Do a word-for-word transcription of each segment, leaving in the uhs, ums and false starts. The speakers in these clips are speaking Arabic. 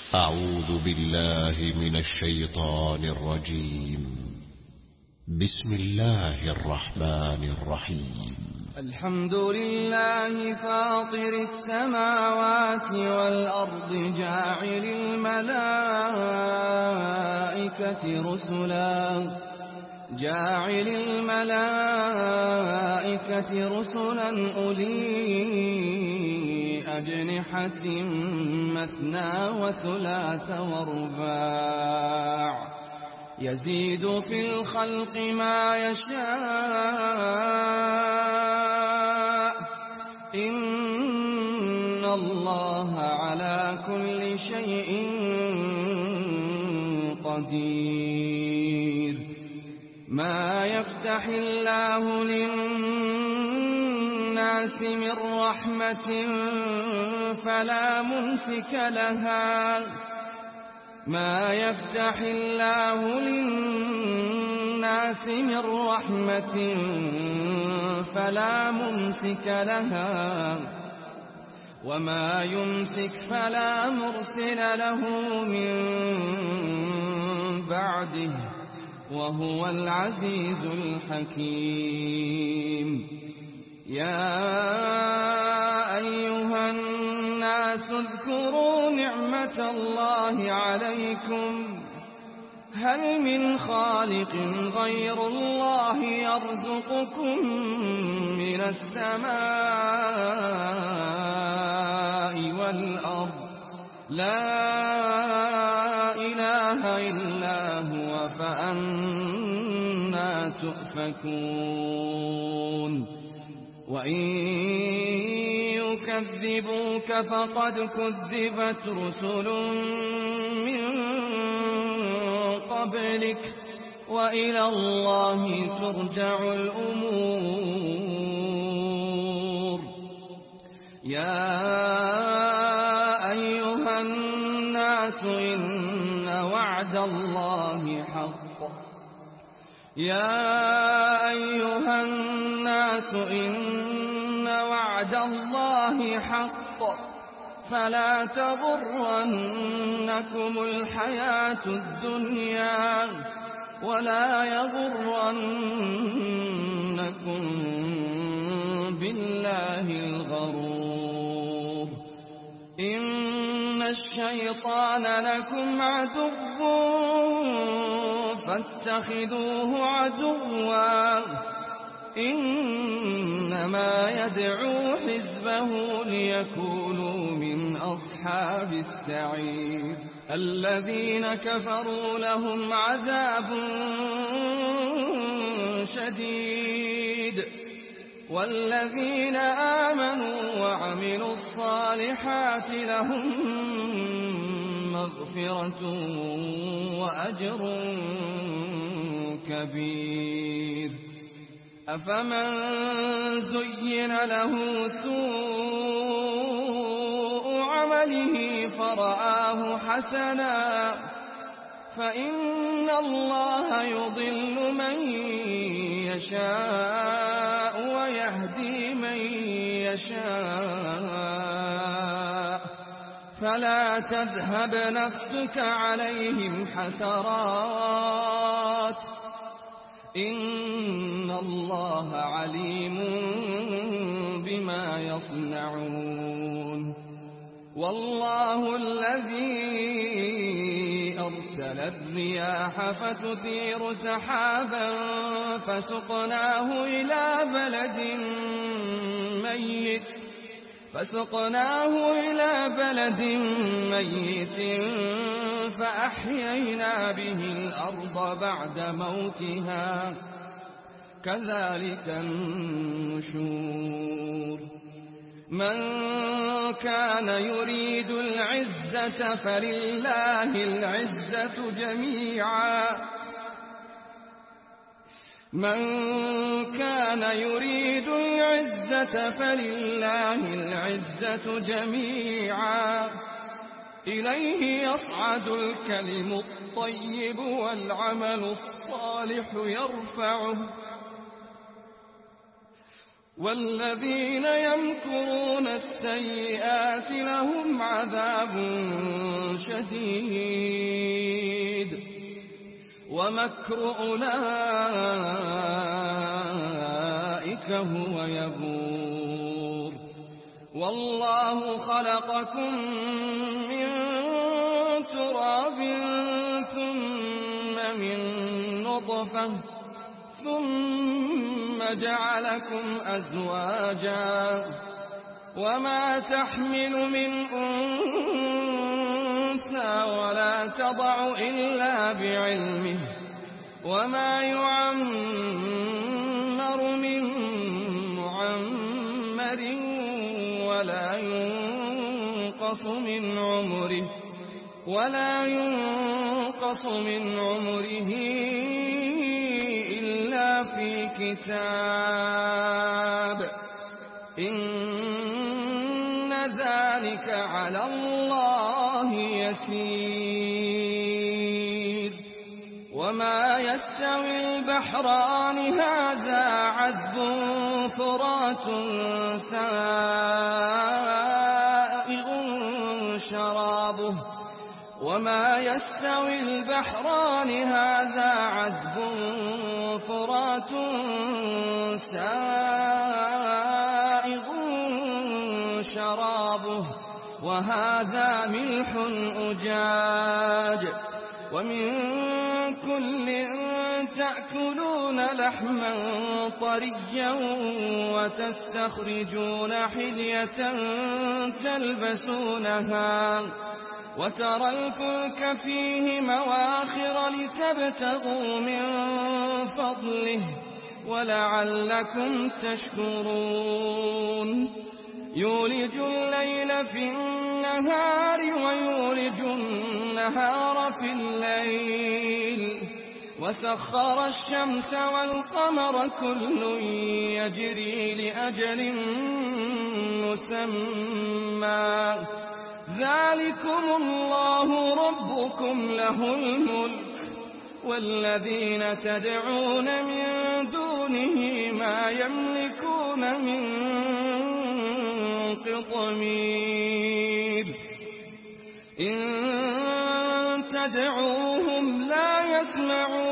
أعوذ بالله من الشيطان الرجيم. بسم الله الرحمن الرحيم. الحمد لله فاطر السماوات والأرض جاعل الملائكة رسلا جاعل الملائكة رسلا أولي أجنحة مثنى وثلاث ورباع يزيد في الخلق ما يشاء إن الله على كل شيء قدير. ما يفتح الله للناس من رحمة فلا ممسك لها ما يفتح الله للناس من رحمة فلا ممسك لها وما يمسك فلا مرسل له من بعده وهو العزيز الحكيم. يا أيها الناس اذكروا نعمة الله عليكم هل من خالق غير الله يرزقكم من السماء والأرض لا إله إلا هو فأنى تؤفكون. وإن يكذبوك فقد كذبت رسل من قبلك وإلى الله ترجع الأمور. يا أيها الناس إن وعد الله حق يا أيها الناس إن وعد الله حق فلا تغرنكم الحياة الدنيا ولا يغرنكم بالله الغرور. إن الشيطان لكم عدو فاتخذوه عدوا إنما يدعو حزبه ليكونوا من أصحاب السعير. الذين كفروا لهم عذاب شديد والذين آمنوا وعملوا الصالحات لهم مغفرة وأجر كبير. أفمن زين له سوء عمله فرآه حسنا فإن الله يضل من يشاء ويهدي من يشاء فلا تذهب نفسك عليهم حسرات إن الله عليم بما يصنعون. والله الذي أرسل الرياح فتثير سحابا فسقناه إلى بلد ميت فسقناه إلى بلد ميت فأحيينا به الأرض بعد موتها كذلك النشور. من كان يريد العزة فلله العزة جميعا من كان يريد العزة فلله العزة جميعا إليه يصعد الكلم الطيب والعمل الصالح يرفعه والذين يمكرون السيئات لهم عذاب شديد ومكر أولئك هو يبور والله خلقكم من تراب ثم من نطفة ثم جعلكم أزواجا وما تحمل من أنثى ولا تضع إلا بعلمه وما يعمر من معمر ولا ينقص من عمره ولا ينقص من عمره إلا في كتاب إن ذلك على الله يسير وما يستوي البحران هذا عذب فرات سائغ شرابه وما يستوي البحران هذا عذب فرات سائغ شرابه وهذا ملح أجاج ومن كل تأكلون لحما طريا وتستخرجون حلية تلبسونها وترى الفلك فيه مواخر لتبتغوا من فضله ولعلكم تشكرون يولج الليل في النهار ويولج النهار في الليل وسخر الشمس والقمر كل يجري لأجل مسمى ذلكم الله ربكم له الملك والذين تدعون من دونه ما يملكون من قطمير إن تدعوهم لا يسمعوا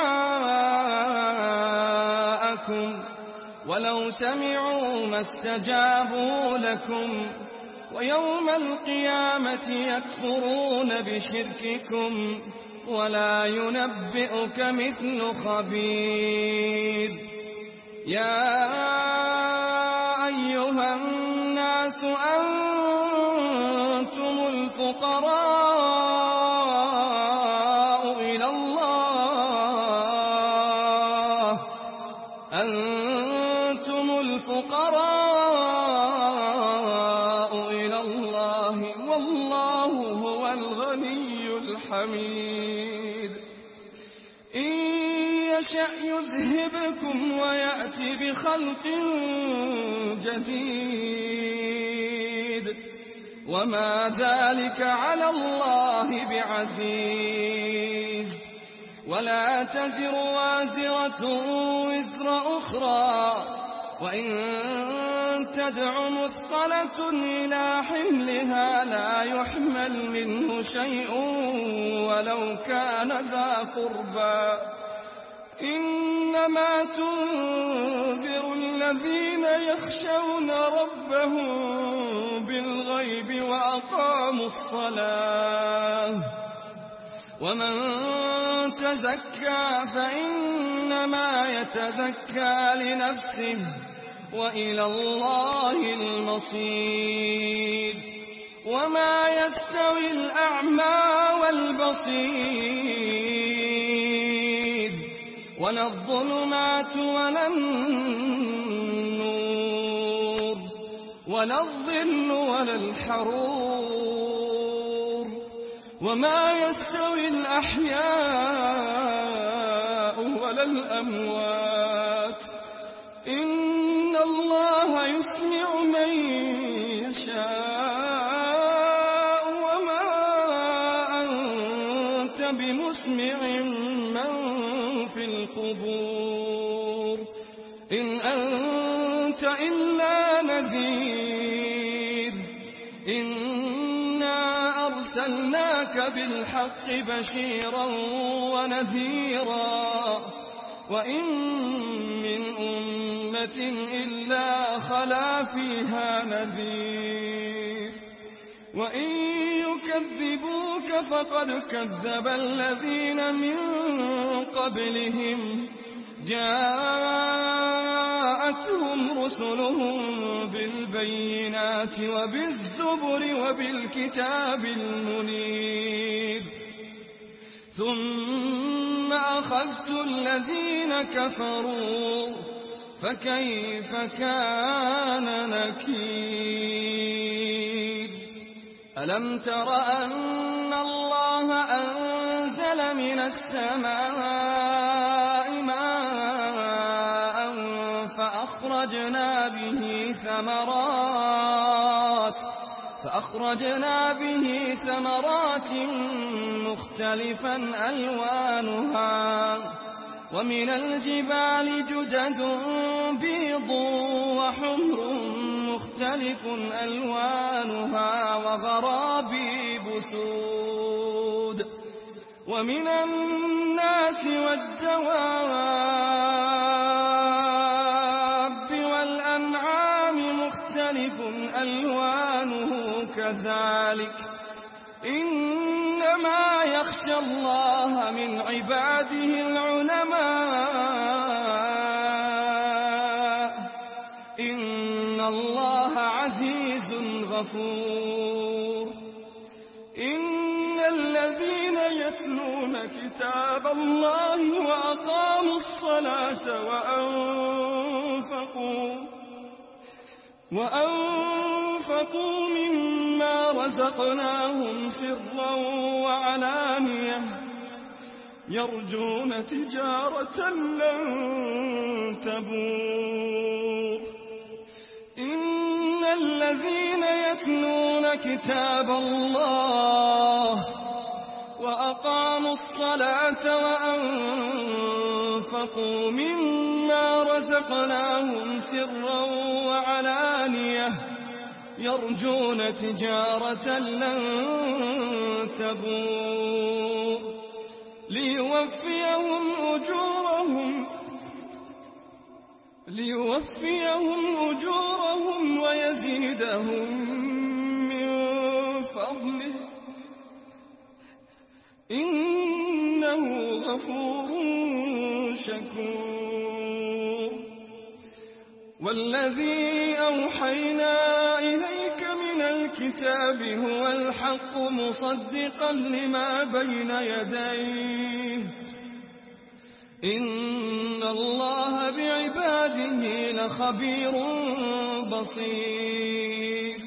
دعاءكم ولو سمعوا ما استجابوا لكم ويوم القيامة يكفرون بشرككم ولا ينبئك مثل خبير يا أيها الناس أنتم الفقراء إلى الله أنتم الفقراء إلى الله والله هو الغني الحميد إن يشأ يذهبكم ويأتي بخلق جديد وما ذلك على الله بعزيز ولا تزر وازرة وزر أخرى وإن تدع مثقلة إلى حملها لا يحمل منه شيء ولو كان ذا قربى إنما تنذر الذين يخشون ربهم بالغيب وأقاموا الصلاة ومن تزكى فإنما يتزكى لنفسه وإلى الله المصير وما يستوي الأعمى والبصير ولا الظلمات ولا النور ولا الظل ولا الحرور وما يستوي الأحياء ولا الأموات إن الله يسمع من يشاء وما أنت بمسمع من في القبور إن أنت أنت إلا نذير إنا أرسلناك بالحق بشيرا ونذيرا وإن من أمة إلا خلا فيها نذير وإن يكذبوك فقد كذب الذين من قبلهم جاءتهم رسلهم بالبينات وبالزبر وبالكتاب المنير ثم أخذت الذين كفروا فكيف كان نكير ألم تر أن الله أنزل من السماء ماء فأخرجنا به ثمرات فأخرجنا به ثمرات مختلفا ألوانها ومن الجبال جدد بيض وحمر مختلف ألوانها وغرابيب سود ومن الناس والدواب والأنعام مختلف ألوانه كذلك إنما يخشى الله من عباده العلماء إن الله عزيز غفور إن الذين يتلون كتاب الله وأقاموا الصلاة وأنفقوا وأنفقوا مما رزقناهم سرا وعلانية يرجون تجارة لن تبور إن الذين يتلون كتاب الله وأقاموا الصلاة وأنفقوا مما رزقناهم سرا وعلانية يرجون تجارة لن تبور ليوفيهم أجورهم ليوفيهم أجورهم ويزيدهم من فضله إنه غفور شكور والذي أوحينا إليك من الكتاب هو الحق مصدقا لما بين يديه إن الله بعباده لخبير بصير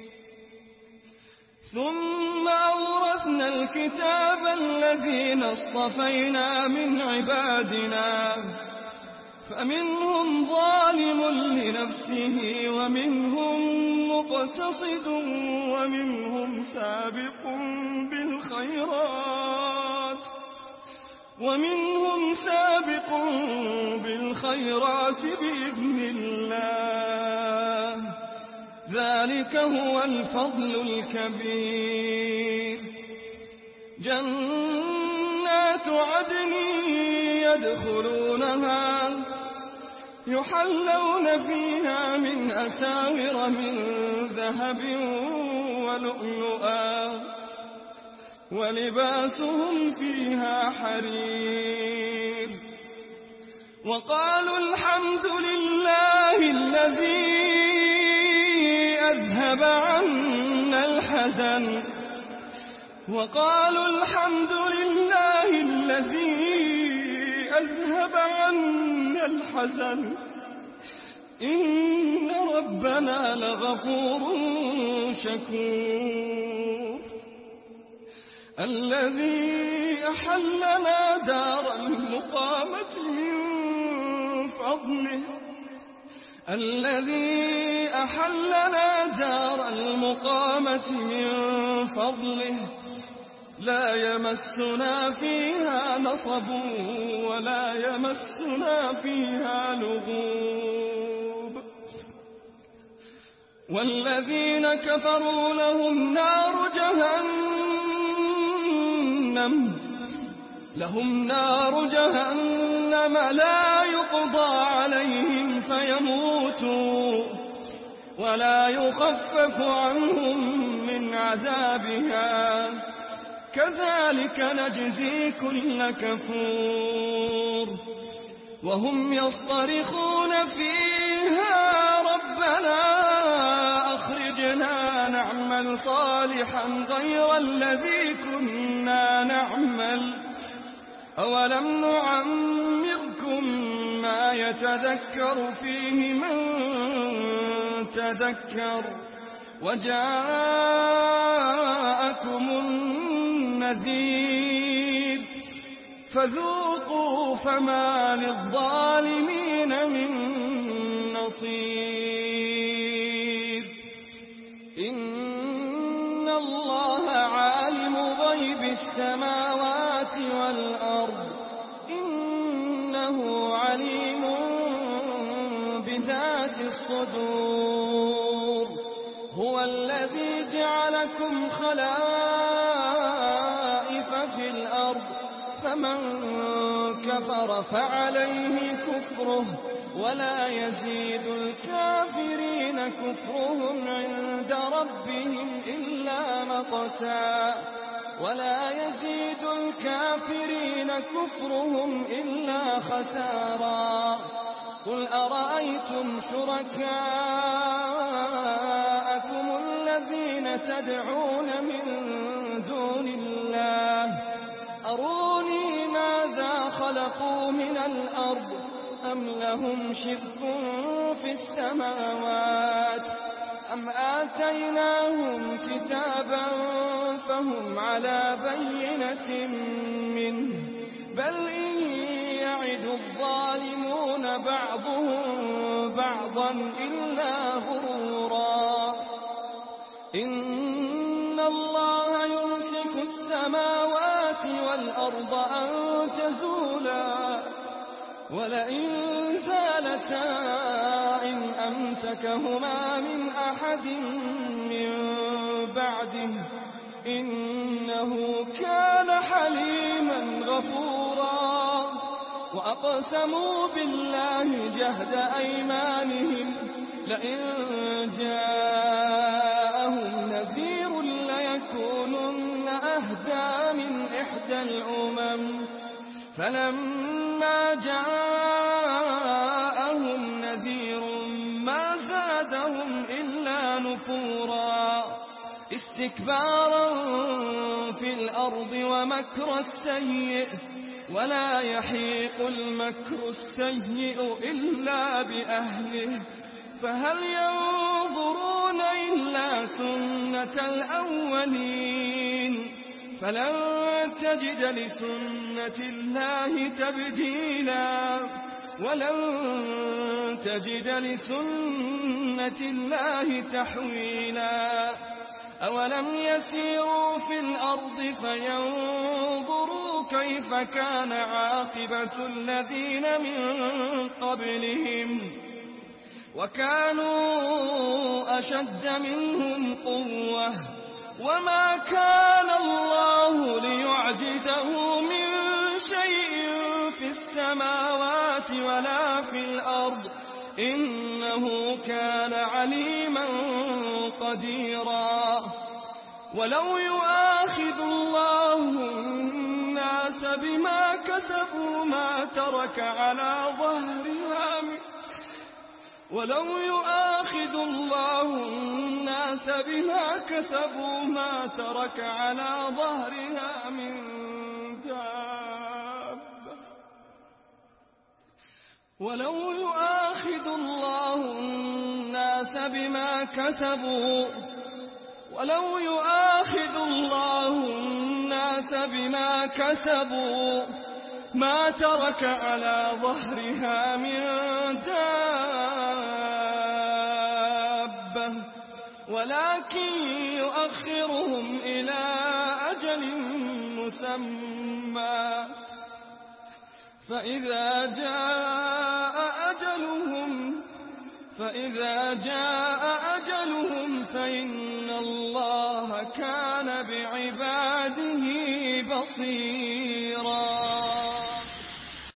ثم أورثنا الكتاب الذين اصطفينا من عبادنا فمنهم ظالم لنفسه ومنهم مقتصد ومنهم سابق بالخيرات ومنهم سابق بالخيرات بإذن الله ذلك هو الفضل الكبير جنات عدن يدخلونها يحلون فيها من أساور من ذهب ولؤلؤا ولباسهم فيها حرير وقالوا الحمد لله الذي أذهب عنا الحزن وقالوا الحمد لله الذي أذهب عنا الحزن إن ربنا لغفور شكور الذي أحلنا دار المقامة من فضله الذي أحلنا دار المقامة من فضله لا يمسنا فيها نصب ولا يمسنا فيها لغوب والذين كفروا لهم نار جهنم لهم نار جهنم لا يقضى عليهم فيموتوا ولا يخفف عنهم من عذابها كذلك نجزي كل كفور وهم يصطرخون فيها ربنا أخرجنا نعمل صالحا غير الذي كنا نعمل أولم نعمركم ما يتذكر فيه من تذكر وجاءكم النذير فذوقوا فما للظالمين من نصير إن الله عالم غيب السماوات والأرض إنه عليم بذات الصدور هو الذي جعلكم خلائف في الأرض فمن كفر فعليه كفره ولا يزيد الكافرين كفرهم عند ربهم إلا مقتا ولا يزيد الكافرين كفرهم إلا خسارا قل أرأيتم شركاءكم الذين تدعون من دون الله أروني ماذا خلقوا من الأرض أم لهم شرك في السماوات أم آتيناهم كتابا فهم على بينة منه بل إن يعد الظالمون بعضهم بعضا إلا غرورا إن الله يمسك السماوات والأرض أن تزولا ولئن زالتا إن أمسكهما من أحد من بعده إنه كان حليما غفورا وأقسموا بالله جهد أيمانهم لئن جاءهم نذير ليكونن أهدى من إحدى الأمم فلما جاءهم نذير ما زادهم إلا نفورا استكبارا في الأرض ومكر السيء ولا يحيق المكر السيء إلا بأهله فهل ينظرون إلا سنة الأولين فلن تجد لسنة الله تبديلا ولن تجد لسنة الله تحويلا أولم يسيروا في الأرض فينظروا كيف كان عاقبة الذين من قبلهم وكانوا أشد منهم قوة وما كان الله ليعجزه من شيء في السماوات ولا في الأرض إنه كان عليما قديرا ولو يؤاخذ الله الناس بما كسبوا ما ترك على ظهرها من ولو يؤاخذ الله الناس بما كسبوا ما ترك على ظهرها من دابة ولو يؤاخذ الله الناس بما كسبوا ولو يؤاخذ الله الناس بما كسبوا ما ترك على ظهرها من دابة ولكن يؤخرهم إلى أجل مسمى فإذا جاء أجلهم فإذا جاء أجلهم فإن الله كان بعباده بصيرا